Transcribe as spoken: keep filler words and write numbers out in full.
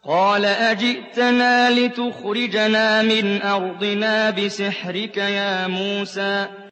قَالَ أَجِئْتَنَا لِتُخْرِجَنَا مِنْ أَرْضِنَا بِسِحْرِكَ يَا مُوسَىٰ